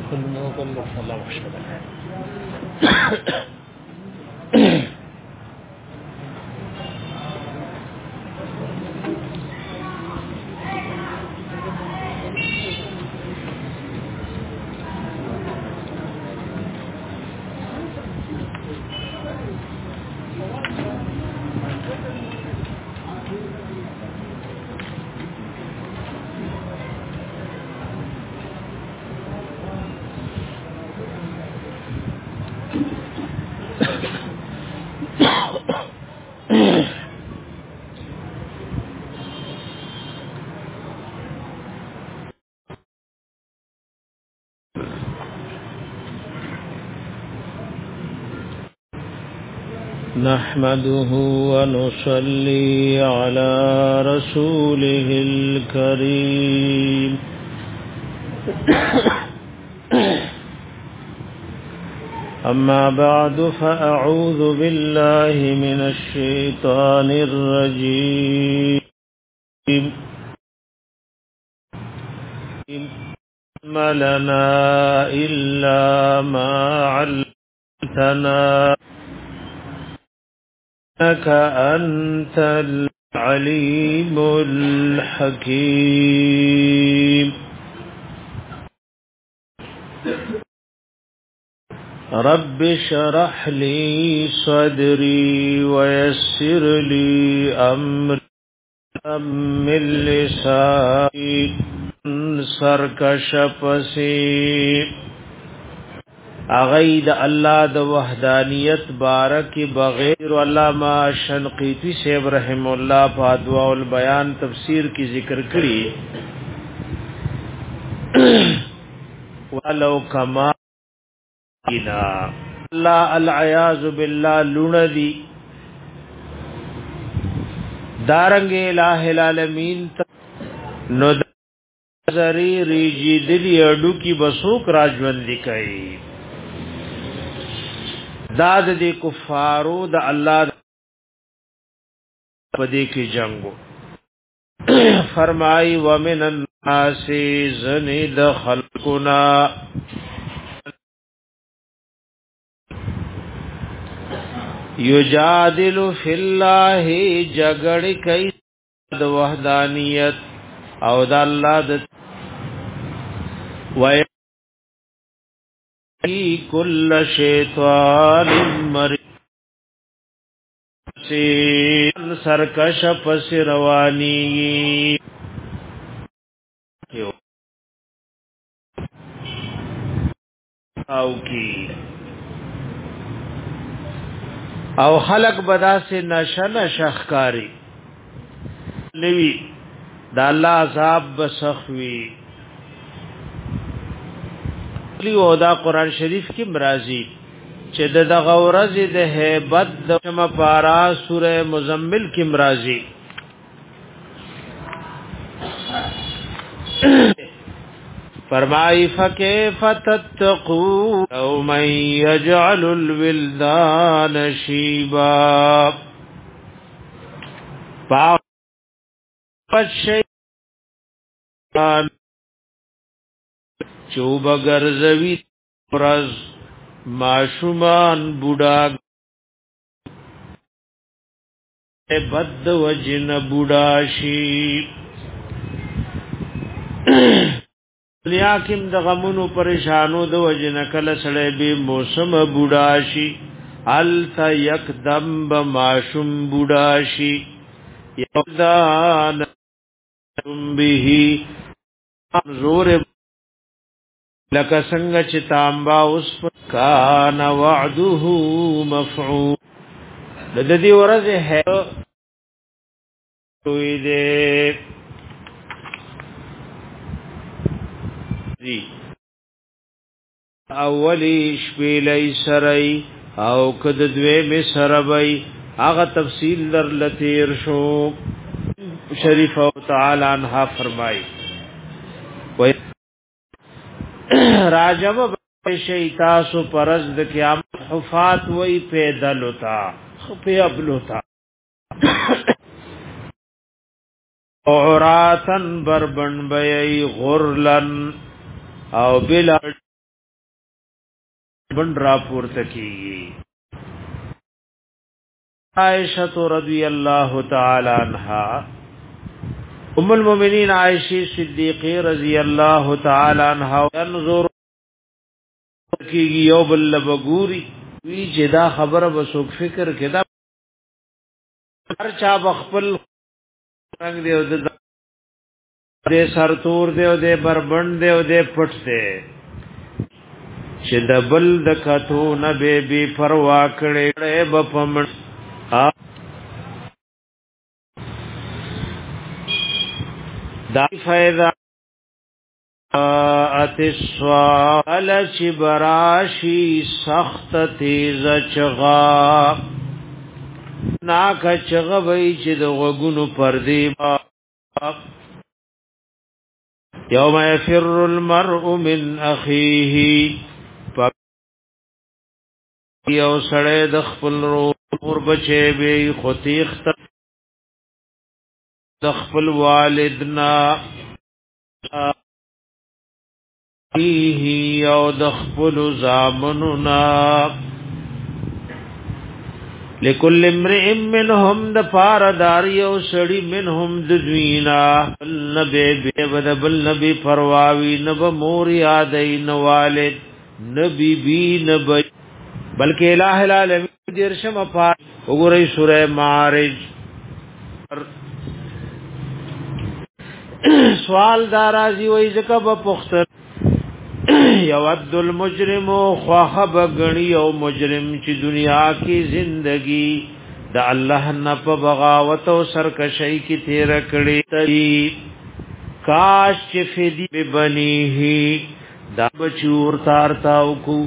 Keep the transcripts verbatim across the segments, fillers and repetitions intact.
كلمه كل الله وشهد نحمده ونصلي على رسوله الكريم أما بعد فأعوذ بالله من الشيطان الرجيم ما لنا إلا ما علمتنا إنك أنت العليم الحكيم رب اشرح لي صدري ويسر لي أمري من لساني سرکش پسی اغید اللہ د وحدانیت بارک بغیر علامہ شنقیطی صاحب رحم اللہ فادوا البیان تفسیر کی ذکر کری ولو کما اللہ العیاذ باللہ لوندی دارنگ الہ العالمین نو زری ریجی دلی اڈو کی بسوک راجوندی کئی داد دی کفارو دا اللہ پدی کی جنگو فرمائی ومن الناس زنید خلقنا یجادل فی اللہ جگڑ کئی دا وحدانیت او دا اللہ دا وَيَأْتِي كُلَّ شَيْطَانٍ مَرِيدٍ سرکش پس روانی او کی او خلق بدا سے نشن شخکاری نوی دا اللہ عذاب بسخوی او دا قرآن شریف کی مرازی چه دا دا غورز دا حیبت دا شم پارا سورہ مزمل کی مرازی فرمائی فکیف تتقو یومن یجعل الولدان شیبا پاپت شیطان چوب گرزوی پرز معشومان بوڑا بد وجن بوڑاشی دنیا کم د غمونو پریشانو د وجن کله سړی به موسم بوڑاشی التا یکدم به معشوم بوڑاشی یودان به زور لکه څنګه چې تانبا اوس کان وعده مفعول د دې ورځې ہے دوی دې دی اولی شپې لای سرای او کد دوی می سربای هغه تفصیل در لتیر شو شریف او تعالی عنها فرمای و راجب شیطاسو پرزد قیامت حفات وی پیدل ہوتا خپی ابل ہوتا عوراتن بربن بی غرلن او بلا بند را پورته کیږي. عائشہ رضی اللہ تعالی عنہا ام المؤمنین عائشہ صدیقہ رضی اللہ تعالی عنہا انظر کیږي یو بل بغوري وی چې دا خبره وسوک فکر کدا هر چا بخپل رنگ دی او د سر تور دی او د بربند دی او د پټ دی چې د بل د کتو نه به بي پروا کړي به پمن دا فائدہ اتسوال چبراشی سخت تیز چغا ناکا چغا بئی چی دو غگونو پردی با یوم یفر المرء من اخیه یو سڑے دخپل رو بچے بی خطیخت دخپل والدنا ایہی او دخپل زامننا لکل امرئ منهم دفار داری او سڑی منهم ددوینا نبی بی ودبل نبی پرواوی نب مور یادی نوالد نبی بی نبی بلکہ الہ العالمین درشم اپار اگرئی سورہ معارج سوال دارازی وی زکب پختر یود المجرم خواہب گنی او مجرم چی دنیا کی زندگی دا اللہ نپ بغاوت و سرکشی کی تیر کڑی تری کاش چی فیدی ببنی ہی دا بچور تارتاو کو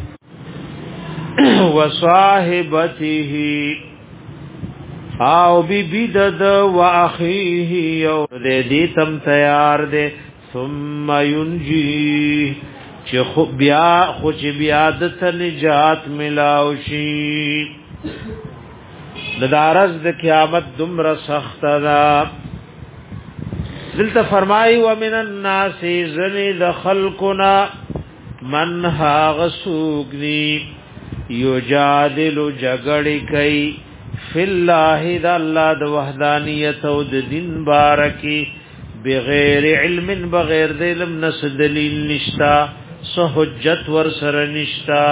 و صاحبته او بی بی دد و اخیه او دے دیتم تیار دے ثم ینجی چی خوب بیا خوچ بیادت نجات ملاوشی ندارز د قیامت دمر سخت دا دلتا فرمائی ومن الناس زنی د خلقنا من ها غسوگنی یجادل جگڑی کئی فی اللہ دا اللہ دا وحدانیت و دا دین بارکی بغیر علم بغیر دا علم نس دلیل نشتا سحجت ورسر نشتا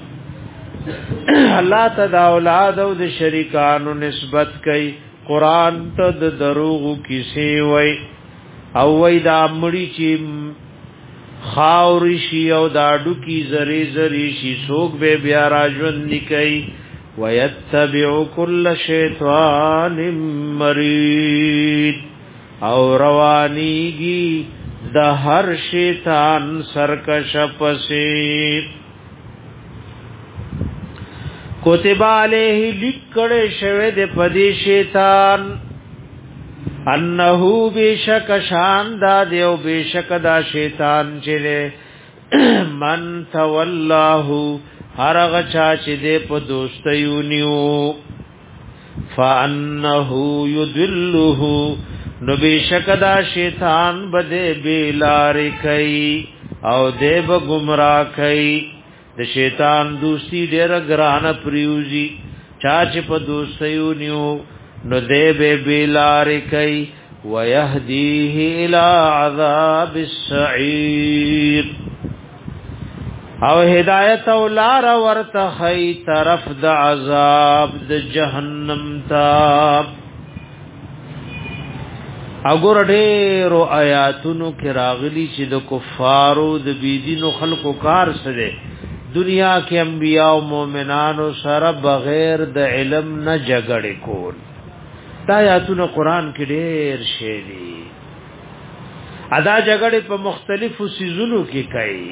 اللہ تا دا اولاد و دا شرکانو نسبت کئی قرآن تا دا دروغو کسی وی او وی دا مڑی چی خاوری شی او داڈو کی زری زری شی سوک بے بیارا جون نکئی ویتبعو کل شیطان مرید او روانیگی دا ہر شیطان سرکش پسی کتب علیہ لکڑے شوید پدی شیطان انہو بیشک شان دا دیو بیشک دا شیطان چلے من تولاہو ہرغ چاچ دے پا دوستیونیو فانہو یدلہو نو بیشک دا شیطان بدے بیلاری کئی او دے با گمراہ کئی دا شیطان دوستی دیر گران پریوزی چاچ پا دوستیونیو نو دے بے بیلاری کئی ویہدیه الى عذاب السعیر او ہدایت او لار ورتخی طرف د عذاب د جہنم تا اگر ډیرو آیاتونو کې راغلی چې د کفارو د بيدینو خلقو کار سره دنیا کې انبیاء او مؤمنانو سره بغیر د علم نه جګړه کول دا آیاتونه قران کې ډېر شی دي ادا جګړه په مختلفو سيزونو کې کوي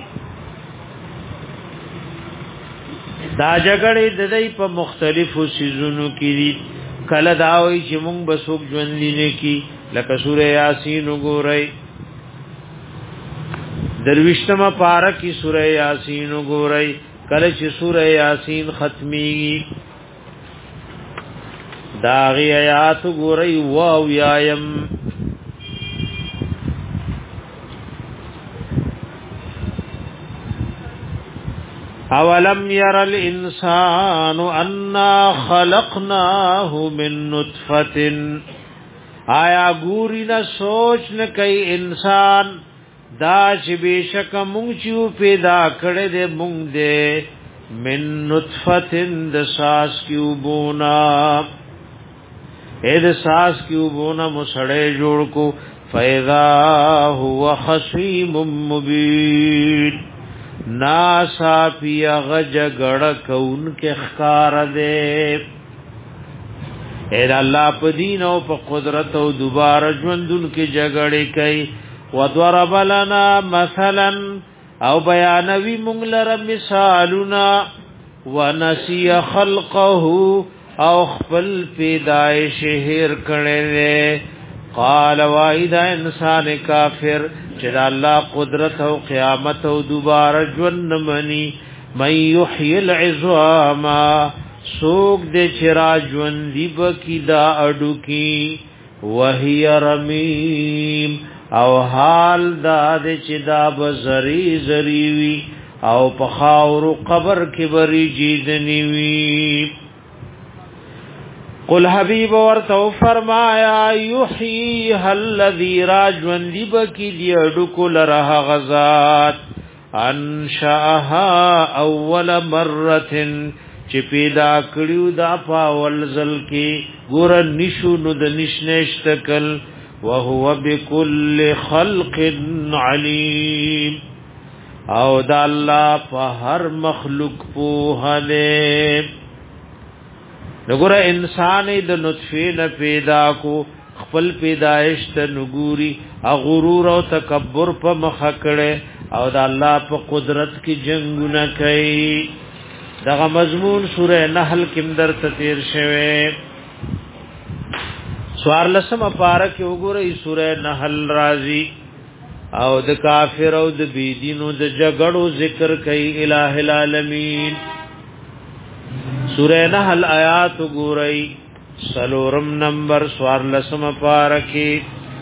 دا جګړه د دې په مختلفو سيزونو کې دي کله دا وایي چې موږ به څوک ژوند لینې کې لکه سوره یاسین وګورئ درویشتمه پارا کی سوره یاسین وګورئ کله چې سوره یاسین ختمي دا غي آیات وګورئ واو یایم اولم ير الانسان انا خلقناه من نطفه آیا ګوري نه سوچ نه کوي انسان دا چې بشک مونږ چې پیدا کړې دې مونږ دې من نطفه د ساس کیوبونا اې د ساس کیوبونا مسړې جوړ کو فاذا هو خصيم مبين ناسا پی غج گڑ کون کے خکار دے اے اللہ پا دین او پا قدرت او دوبار جوندن کی جگڑی کئی وضرب لنا مثلا او بیانوی منگلر مثالنا ونسی خلقه او خپل پیدائش هیر کڑے قال وایدا انسان کافر چې الله قدرت او قیامت او دوباره ژوند منی مَن یحیی العظام سوق دې چې را ژوند دی بکی دا اډو کی وهي رمیم او حال دا دې چې دا بزری زری وی او په خاور قبر کې بری جیدنی وی قل حبیب ورتو فرمایا یحییها الذی راجون دی بکی دی اډکو لره غزاد انشاها اول مره چې پیدا کړیو دا پاول زل کې ګور نشو نو د نشنشتکل وهو بكل خلق علیم او دا الله په هر مخلوق په هله نګوره انسان د نطفه نه پیدا کو خپل پیدائش ته نګوري او غرور او تکبر په مخ کړه او د الله په قدرت کې جنگونه کوي دغه مضمون سوره نحل کې در تیر شوه سوار لسم پارا کې وګورئ سوره نحل راضي او د کافر او د بيدینو د جګړو ذکر کوي الٰه العالمین سورہ نحل آیات گورئی سلورم نمبر سوار لسم پارکی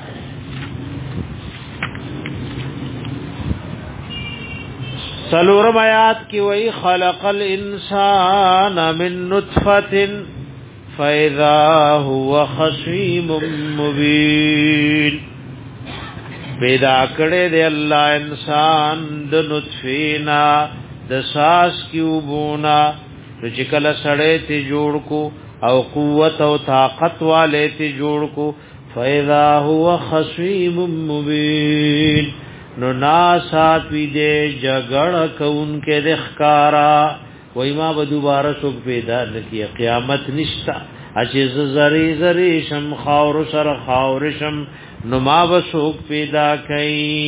سلورم آیات کی وئی خلق الانسان من نطفت فاذا هو خصیم مبین پیدا کړه دے اللہ انسان د نطفینا د ساس کیوبونا چې کله سړې ته جوړ کو او قوت او طاقت والے ته جوړ کو فاذا هو خصیم مبین نو ناسات وی دې جګړه کون کې د ښکارا وای ما به دوباره څوک پیدا نکي قیامت نشتا اجز زری زری شم خاور سر خاور شم نو ما به څوک پیدا کئ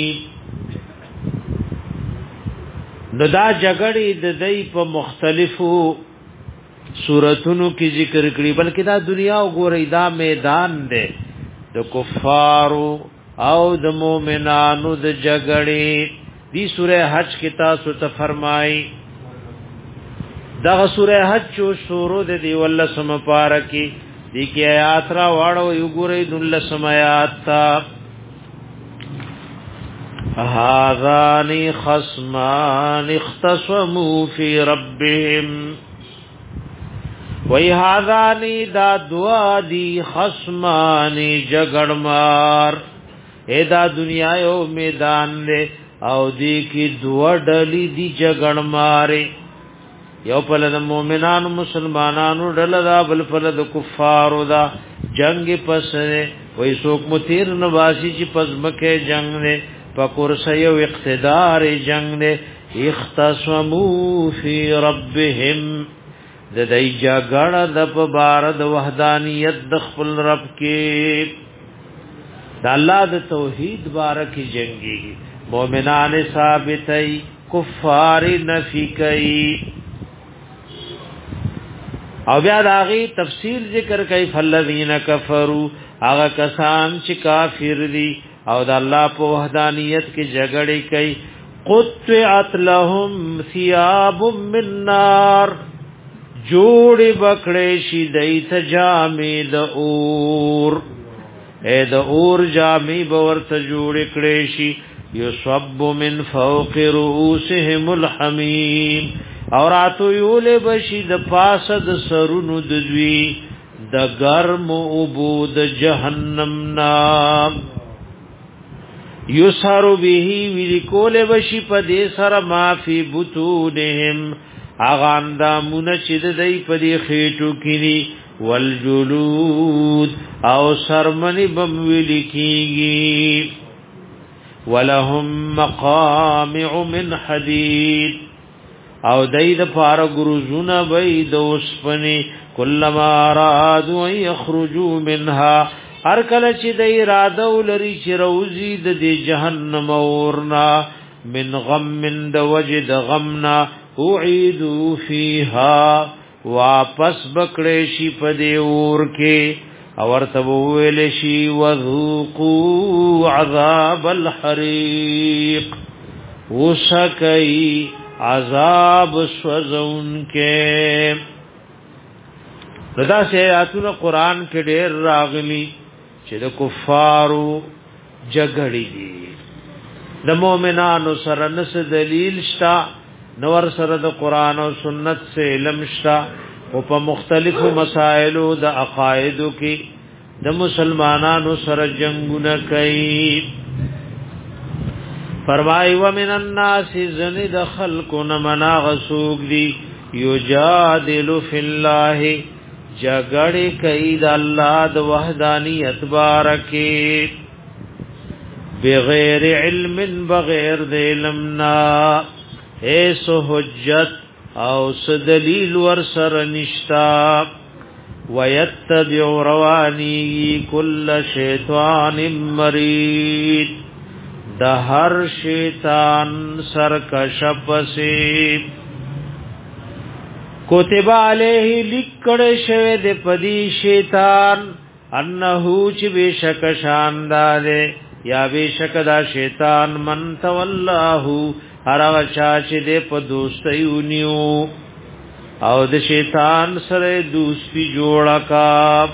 نو دا جګړې د دې په مختلفو سوراتونو کې ذکر کړي بلکې دا دنیا وګورئ دا میدان دی د کفارو او د مؤمنانو د جګړې دی سوره حج کې تاسو ته فرمایي دا سوره حج چو شروع د دی ول سم پارکی دی کې آیات را واړو وګورئ دل سم آیات تا هذان خصمان اختصموا في ربهم وی هذان دا دعا دی خصمان جگڑمار اے دا دنیا یو میدان دے او دی کی دعا ڈلی دی جگڑمارے یو پلد مومنان مسلمانانو ڈل دا بل پلد کفارو دا جنگ پس دے وی سوک متیر نباسی چی پزمکے جنگ دے پکرسی و اقتدار جنگ دے اختصمو فی ربهم د دای جګړه د په بار د وحدانیت د خپل رب کې د الله د توحید بار کې جنگي مؤمنان ثابتای کفار نفی کوي او بیا داغي تفصیل ذکر کوي فالذین کفروا هغه کسان چې کافر دي او د الله په وحدانیت کې جګړه کوي قطعت لهم ثياب من نار جوړ بکړې شي دیت جامې د اور اے د اور جامې باورته جوړ کړې شي یصب من فوق رؤوسهم الحمیم او راتو یول بشی د پاسه د سرونو د دوی د گرم اوبو د جهنم نام یسارو به ویلی کول بشی پا دی سر ما فی بطونهم اغان دامون چید دی پا دی خیٹو کنی والجلود او سرمنی بم ویلی کیگی ولهم مقامع من حدید او دید پار گروزون بید اسپنی کلما ارادو ان یخرجو منها هر کله چې د اراده ولري چې روزي د جهنم اورنا من غم من د وجد غمنا اعيدوا فيها واپس بکړې شي په دې اور کې اور تب ویل شي وذوقوا عذاب الحريق وسکئی عذاب سوزون کې ردا سے آیاتونه قران کې ډېر راغلي چې د کفارو جګړې دي د مؤمنانو سره نس دلیل شتا نور سره د قران او سنت سے علم شتا او په مختلفو مسائلو د عقایدو کې د مسلمانانو سره جنگونه کوي فرمای و من الناس زند خلقنا منا غسوق دی یجادل فی الله جګړې کوي د الله د وحدانیت بارکه بغیر علم بغیر د علمنا ایس حجت او دلیل ور سره نشتا ويتبع رواني كل شیطان مرید د هر شیطان سرکش پسې کتب علیه لکړ شوه د پدی شیطان انه چې بشک شاندار یا بشک دا شیطان من تولاه هر چا چې د په دوستیونیو او د شیطان سره دوستی جوړا کا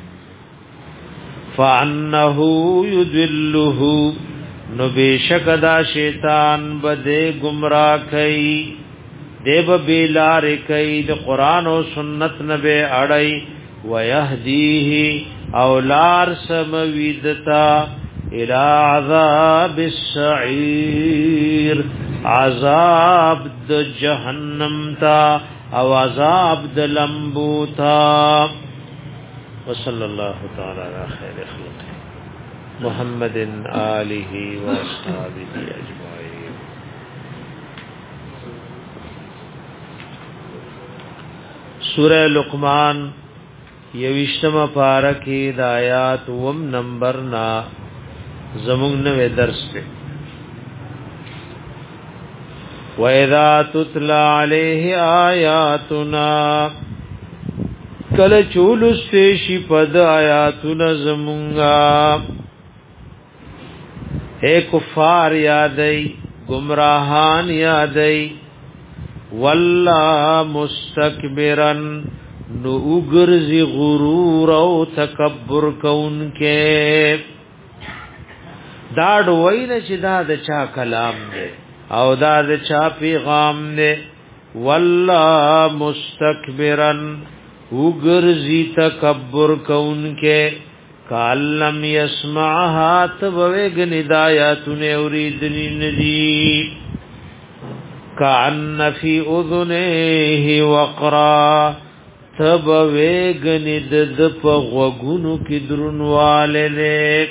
فانه یذلہ نو بشک دا شیطان بده گمراه کئ دیب بیلار کئی د قرآن و سنت نبی اڑی ویهدیه اولار سمویدتا الى عذاب السعیر عذاب د جہنم تا او عذاب د لمبو تا وصلی اللہ تعالی علی خیر خلق محمد آلہ و اصحابہ اجمعین. سورہ لقمان یوشتم پارکی د آیات وم نمبر نا زمون نوے درس پہ وَإِذَا تُتْلَى عَلَيْهِ آیاتنا کل چولستی پد آیاتنا زمونگا اے کفار یادئی گمراہان یادئی والله مستكبرن نو اگرزی غرور او تکبر کون کې داډ وینه چې دا د چا کلام دی او دا د چا پیغام دی والله مستكبرن اگرزی تکبر کون کې کالم یسمعها تبوګ ندایاتونه اوریدنی ندی کان فی اذنه وقرا تب ویگنی دد پا غوگونو کی درنواله لے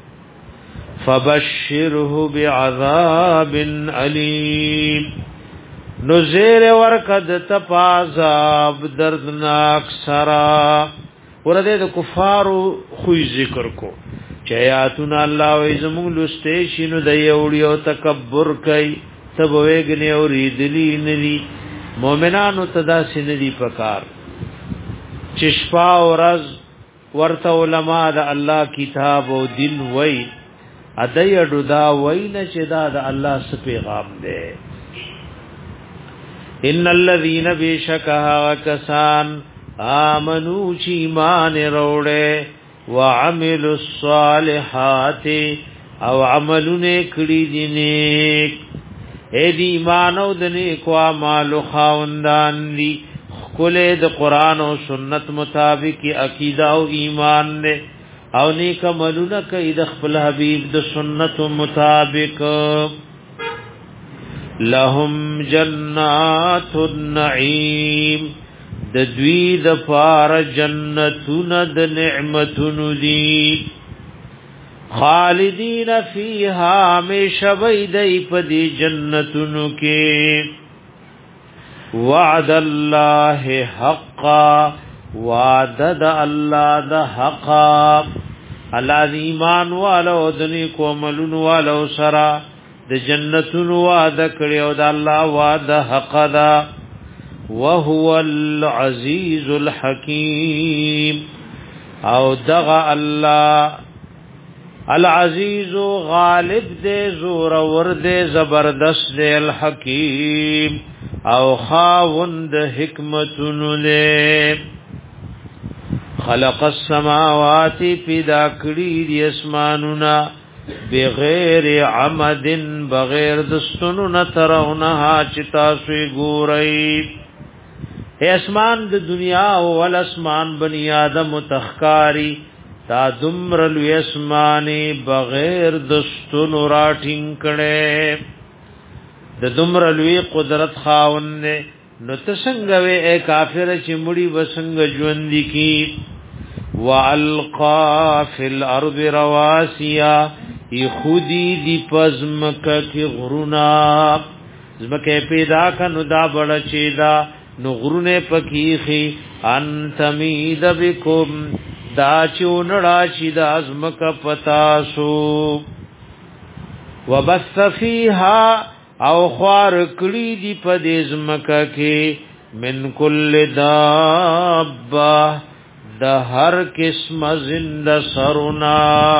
فبشره بعذاب علیم نزیر ورکد تپازاب دردناک سرا ورده د کفارو خوی ذکر کو چیاتونا اللہ ویزمون لستیشنو د یوڑی و تکبر کئی تب ویگنی و ریدلی ندی مومنانو تدا سندی پکار چشپا و رز ورت علماء دا اللہ کتاب و دین وی ادی اڈو دا وی نچدا دا اللہ سپیغام دے ان الذین بیشکها کسان آمنو چی ایمان روڑے وعملوا الصالحات او عملونه کړي دي نیک اے دی ایمان او د نیکو اعمال خاوندان دی کله د قران او سنت مطابق عقیده او ایمان نه او نیک عملونه کوي د خپل حبیب د سنت مطابق لهم جنات النعیم د دوی د فار جنتون د نعمتون دی خالدین فیها مشویدی پدی جنتون کې وعد الله حقا وعد الله د حقا الله ایمان والو دنی کو ملون والو سرا د جنتون وعده کړي او د الله وعده حق دا وهو العزیز الحکیم او دغه الله العزیز غالب دے زور ور دے زبردست دے الحکیم او خاوند حکمتن لے خلق السماوات پیدا کړی دی اسمانونا بغیر عمد بغیر دستونو نترونها چتا سوی ګورئی اے اسمان د دنیا او ول اسمان بنی آدم تخکاری تا دمر لوی اسمانی بغیر دستون راټینګ کړي د دمر لوی قدرت خاون نه نو تسنګ وې اے کافر چې مړي وسنګ ژوند کی والقا فی الارض رواسیا یخودی دی پزمک کی غرونا زمکه پیدا کنو دا بڑا چیدا نو غرونه پکیخی انتمید بکم دا چونڑا چی دا ازمک پتاسو وبث فیها او خوار کړي دی په دې ازمک کې من کل دابه د هر قسم زنده سرنا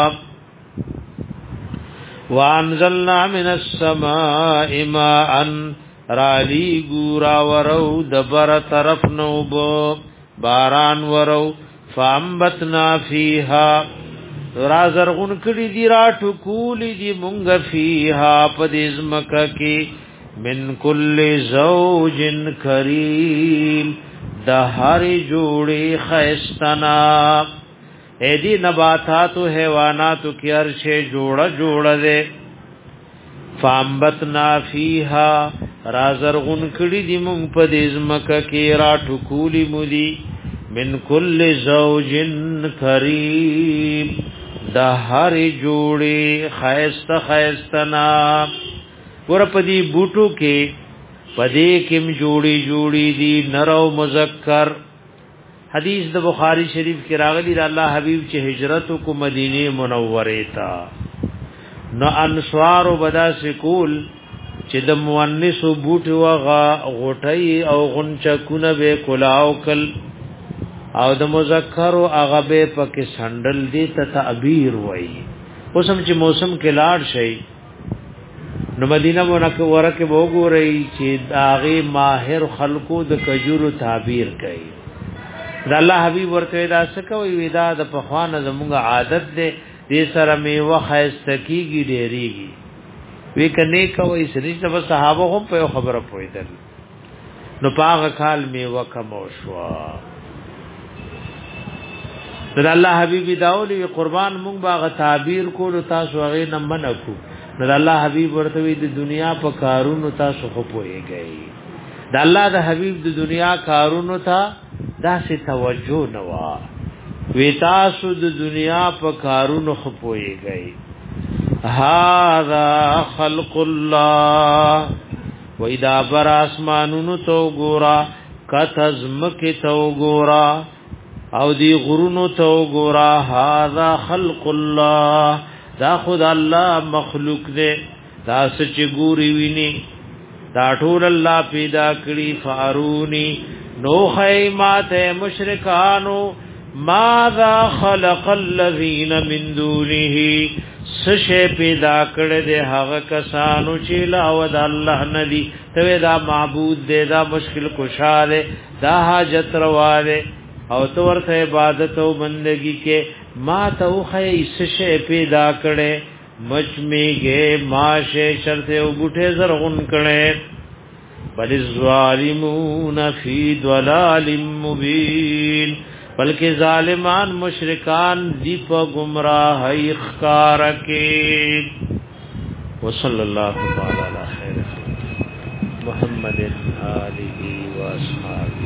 وانزلنا من السماء ماء رالی ګورا ورو د بر طرف نو باران ورو فامبتنا فیها رازرغن کړي دی را ټکولی دی مونږ فیها پدیزمک کی من کل زوج کریم د هر جوړي خیستنا اې دی نباتات او حیوانات کی هر شی جوړه جوړه ده فامبتنا فیها رازرغن کړي دی مونږ پدیزمک کی را ټکولی مودي من کل زوج کریم د هر جوړي خیست خیستنا ور پدی بوټو کې پدی کېم جوړي جوړي دي نرو مذکر حدیث د بخاری شریف کې راغلی د الله حبیب چې هجرت کو مدینه منوره تا نو انصار وبدا سکول چې د مؤنث بوټو غا غټي او غنچکونه به کلاو کل او د مذکر او اغبه پکې سندل دي ته تعبیر وای اوسم چې موسم کې لاړ شي نو مدینه منوره کې وګورئ چې داغه ماهر خلقو د کجورو تعبیر کوي د الله حبیب ورته دا سکوي ودا د پخوانه زموږ عادت ده دې سره میوه خاصتکیږي ډېریږي وی کني کوي سړي د صحابه هم په خبره پویدل نو پاغه کال میوه کمو شو د الله حبیب داولی قربان مونږ باغ تعبیر کول تاسو هغه نه منکو د الله حبیب ورته د دنیا په کارونو تاسو خو پويږئ د الله د حبیب د دنیا کارونو ته داسې توجه نه وا وی تاسو د دنیا په کارونو خو پويږئ هاذا خلق الله و اذا بر اسمانونو تو ګورا کتزمک تو ګورا او دی غرونو تو ګورا هاذا خلق الله دا خود الله مخلوق دے دا سچ ګوري ویني دا ټول الله پیدا کړی فارونی نو خیمات مشرکانو ماذا خلق الذين من دونه سشه پیدا کړی دے هغه کسانو چې لا ود الله ندی ته دا معبود دے دا مشکل کشا دے دا حاجت روا دے او تو ورته عبادت او بندگی کې ما ته خو ایسه پیدا کړي مچمیږي ماشه شرته او بوټه زرغون کړي بل الظالمون فی ضلال مبین بلکې ظالمان مشرکان دی په گمراهی ښکار کې وصلی الله تعالی علی خیر محمد آله و اصحابہ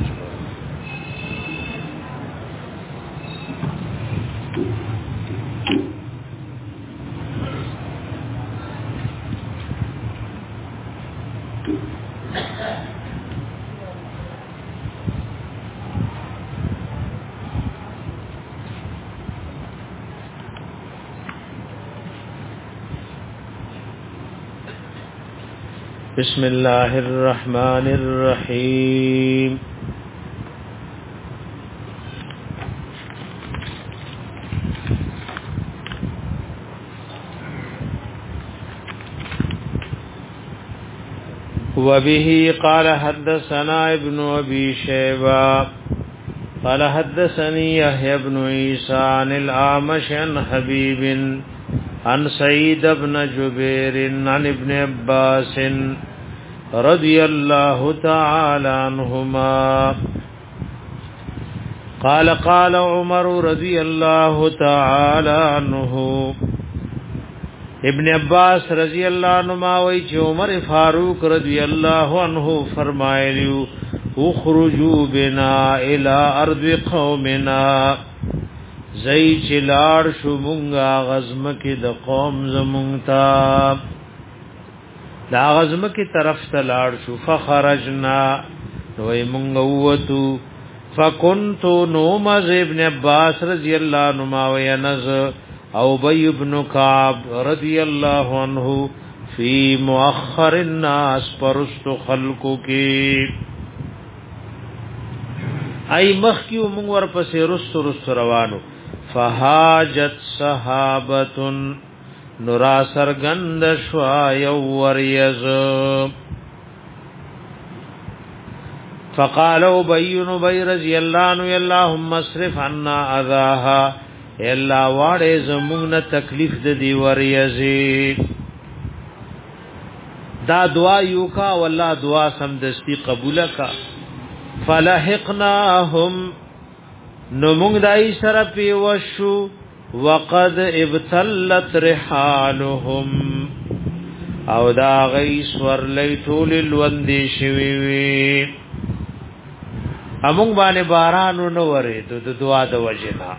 بسم الله الرحمن الرحيم وبه قال حدثنا ابن ابي شيبه قال حدثني يحيى بن عيسى عن الأعمش عن حبيب عن سعيد بن جبير عن ابن عباس رضي الله تعالى عنهما قال قال عمر رضي الله تعالى عنه ابن عباس رضی اللہ عنہما وی چې عمر فاروق رضی اللہ عنہ فرمایلیو اخرجوا بنا الى ارض قومنا زئی چلار شو مونږه غزم کې د قوم زمونږ دا غزم کې طرف ته لاړ شو فخرجنا وی مونږ ووتو فكنت نومز ابن عباس رضی اللہ عنہما وی نز او ابی ابن کعب رضی اللہ عنہ فی مؤخر الناس پرست خلقو کی ای مخکیو مونږ ور پسې رست رست روانو فهاجت صحابتن نورا سرگند شوا یوریز فقال ابی ابی رضی اللہ عنہ اللهم اصرف عنا اذاها الا واړې زمونږ تکلیف د دی وریزي دا دعا یو کا والله دعا سم دستی قبول کا فلحقناهم نو موږ دای سره پی وشو وقد ابتلت رحالهم او دا غیس ورلې ټول لوندې شوي وي امون باندې بارانو نو ورې د دعا د وجنا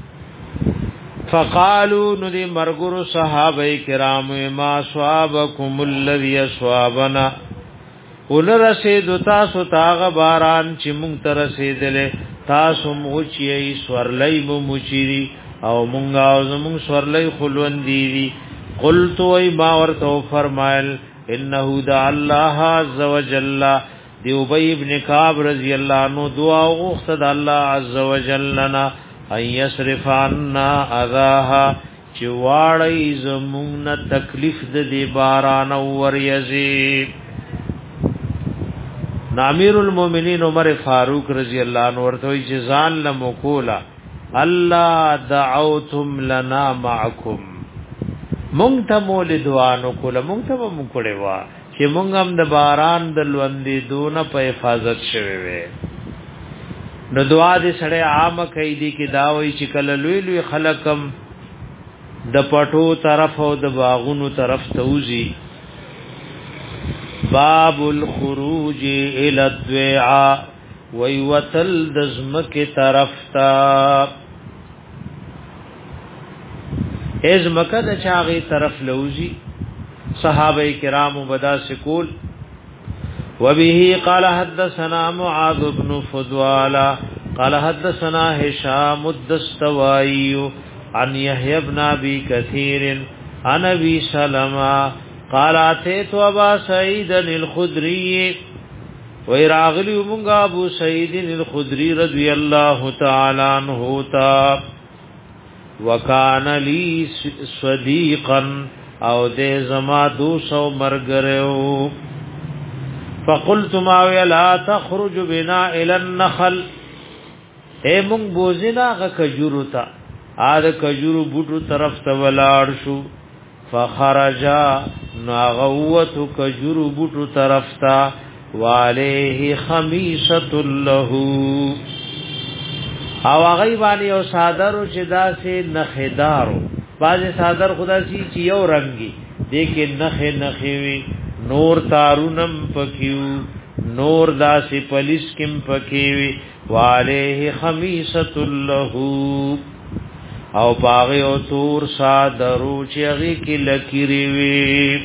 فقالوا ندی مرګرو صحابه کرام ما صحابکم الذی صحابنا ولرسید تاسو تاغ باران چې مونږ تر رسیدلې تاسو موچی سورلای مو موچی او مونږ او زمونږ سورلای خلوند دی قلت ای ما ورته فرمایل انه دع الله عز وجل دی ابی ابن کعب رضی اللہ عنہ دعا غوښته د الله عز وجل لنا ان یصرف عنا اذاها چواړی زمون تکلیف د دی باران اور یزی امیر المؤمنین عمر فاروق رضی اللہ عنہ ورته چې ځان لمو کولا الله دعوتم لنا معکم مونږ ته مول دعا نو کوله مونږ ته مونږ کړي وا چې مونږ هم د باران د لوندې دونه په حفاظت شوي وي نو دعا دې سره عام کیدی کې داوي چې کله لوی لوی خلقم د پټو طرف او د باغونو طرف توزی باب الخروج الى الدعاء ويوتل دزمک طرف تا ازمک د چاغي طرف لوزی صحابه کرام وبدا سکول وبه قال حدثنا معاذ بن فضالة قال حدثنا هشام الدستوائي عن يحيى بن ابي كثير عن ابي سلمة قال اتيت ابا سعيد الخدري ويراغلي من ابو سعيد الخدري رضي الله تعالى عنه تا وكان لي صديقا او دې زما دو سو مرګرو فقلت ما ولا تخرج بنا الى النخل اے مونږ بوزینا غ کجورو تا ا د کجورو بوټو طرف ته ولاړ شو فخرجا ناغوت کجرو بوټو طرفتا وعليه خميسة له او هغه باندې او صادرو چې داسې نخدارو باز صادر خدا سي چې یو رنگي دغه نخ نخوي نور تارونم پکيو نور داسې پولیس کم پکيوي وعليه خميسة له او باغ او تور صادرو چې هغه کې لکيري وي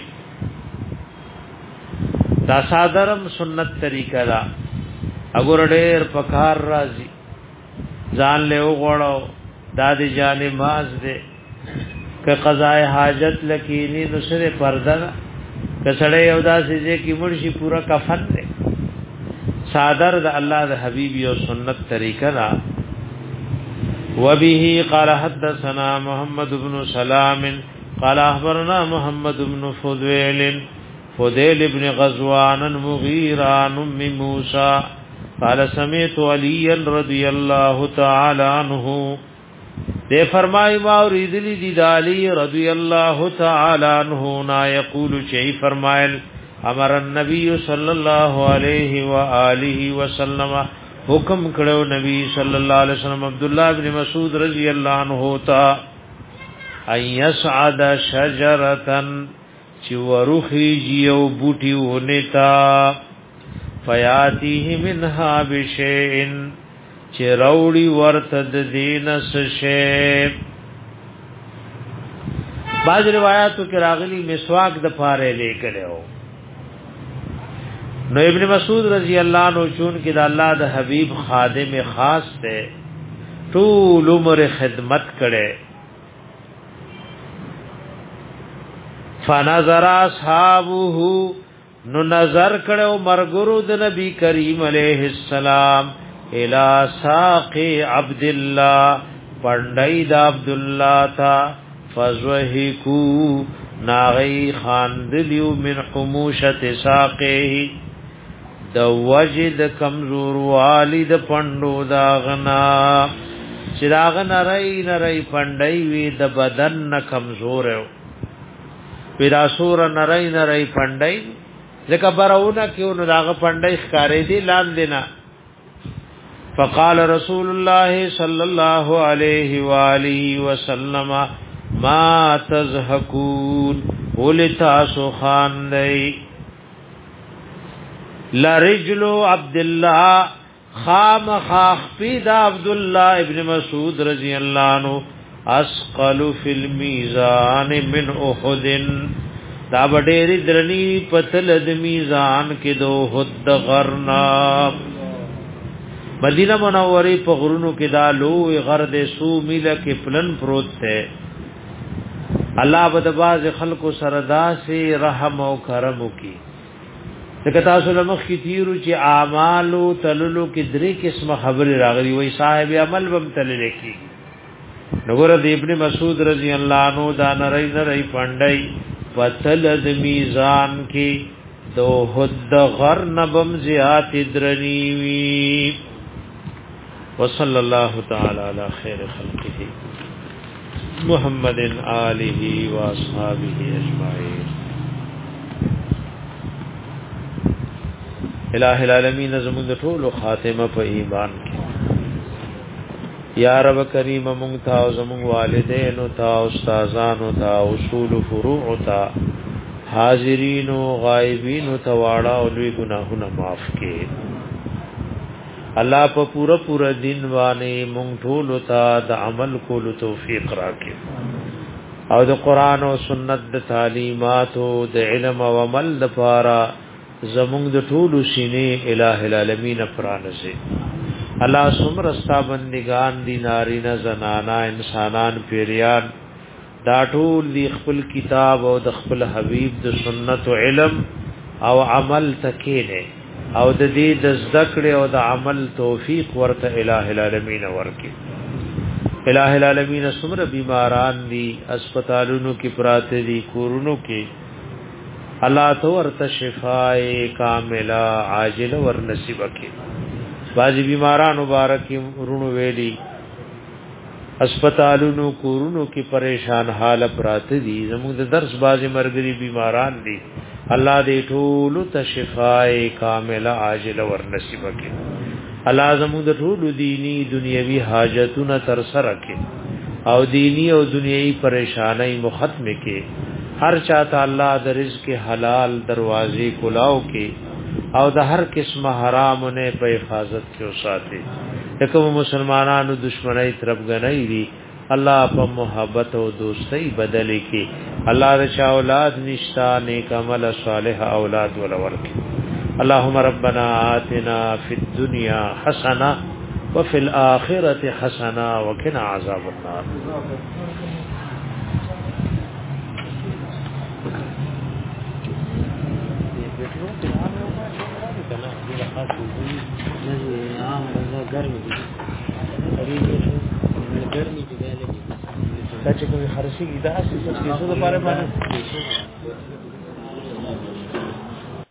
دا صادرم سنت طریقه دا اگر ډېر پکار راځي ځان له وغړو دا د جانې ماز دې ک قضاء حاجت لکینی نو سره پرده ک سړی یو داسې چې مرشي پورا کفن دې صادر د الله د حبیب او سنت طریقه دا وبه قال حدثنا محمد بن سلام قال اخبرنا محمد بن فضيل فضيل بن غزوان المغيران ام موسى قال سمعت علي رضي الله تعالى عنه دے فرمائی ما اوریدلی دی علی رضی اللہ تعالی عنہ نا یقول شی فرمائل امر النبی صلی اللہ علیہ وآلہ وسلم حکم کړو نبی صلی اللہ علیہ وسلم عبداللہ بن مسعود رضی اللہ عنہ تا ان يسعد شجرة چی ورخیجی او بوٹی ونتا فیاتیه منها بشیئن چی روڑی ورتد دینس شیب بعض روایاتو کی راغلی مسواک د پاره لیکلے ہو نو ابن مسعود رضی اللہ عنہ چون کی دا اللہ دا حبیب خادم خاص تے طول عمر خدمت کرے فنظر اصحابه نو نظر کړو مرګرو د نبی کریم علیہ السلام الى ساق عبد الله پندای د عبد الله تا فزوهکو ناغی خاندلیو من حموشت ساقه د وجد کمزور والد پندو داغنا چراغ نرئی نرئی پندای وی د بدن کمزور ہے پیدا سور نرئی نرئی پندای ځکه براونه کیو نو داغه پندای ښکارې دي لاندې نه فقال رسول الله صلى الله عليه واله وسلم ما تزهقون ولتاسو خان دی لرجل عبد الله خام خاخفید عبد الله ابن مسعود رضی اللہ عنہ اسقل فی المیزان من احد دا بډېری درنی پتل د میزان کې دو حد غرنا مدینه منوره په غرونو کې دا لوی غر د سو میله کې پلن پروت ته الله بد باز خلق سره داسې رحم او کرم وکي دغه تاسو لمخ کې تیرو چې اعمال تللو کې درې قسم خبر راغلي وای صاحب عمل بم تلل کی نګور د ابن مسعود رضی الله عنه دا نری نری پندای پتل د میزان کې دو حد غر نبم زیات درنیوی وصلی الله تعالی علی خیر خلقه محمد آله و اصحابہ اجمعین الہ العالمین زمون ټول خاتمه په ایمان کې یا رب کریم مونږ ته او زمونږ والدین او تا استادان او تا اصول فروع تا حاضرین او غایبین او تواړه او لوی ګناهونه معاف کړي الله په پورا پورا دین باندې مونږ ټول ته د عمل کولو توفیق راکړي او د قران او سنت د تعلیمات او د علم او عمل لپاره زمونږ د ټول سینې الہ العالمین پرانځي الله سمر استا بندگان دی نارینا زنانا انسانان پیریان دا ټول دی خپل کتاب او د خپل حبیب د سنت او علم او عمل تکینه او د دې د ذکر او د عمل توفیق ورته الہ العالمین ورکی الہ العالمین سمر بیماران دی اسپیټالونو کې پراته دي کورونو کې الله تو ورته شفای کامله عاجل ور نصیب کړي بعضی بیماران مبارک رونو ویلی هسپتالونو کورونو کې پریشان حال پراته دي زموږ د درس بازي مرګري بیماران دي الله دې ټول ته شفای کامله عاجله ور نصیب کړي الله زموږ د ټول دینی دنیوي حاجتونه تر سره کړي او دینی او دنیوي پریشانای مختم کړي هر چاته الله د رزق حلال دروازې کلاو کړي او د هر قسمه حرامونه په حفاظت کې وساتي دغه مسلمانانو دشمنی طرف غنۍ دي الله په محبت او دوستۍ بدل کړي الله رشا اولاد نشتا نیک عمل صالح اولاد ولور کړي اللهم ربنا آتنا فی الدنيا حسنه وفي الاخره حسنه وقنا عذاب النار गर्मी गर्मी की गाले की कच्चे को खर्ची की दास इसके सो तो पारे माने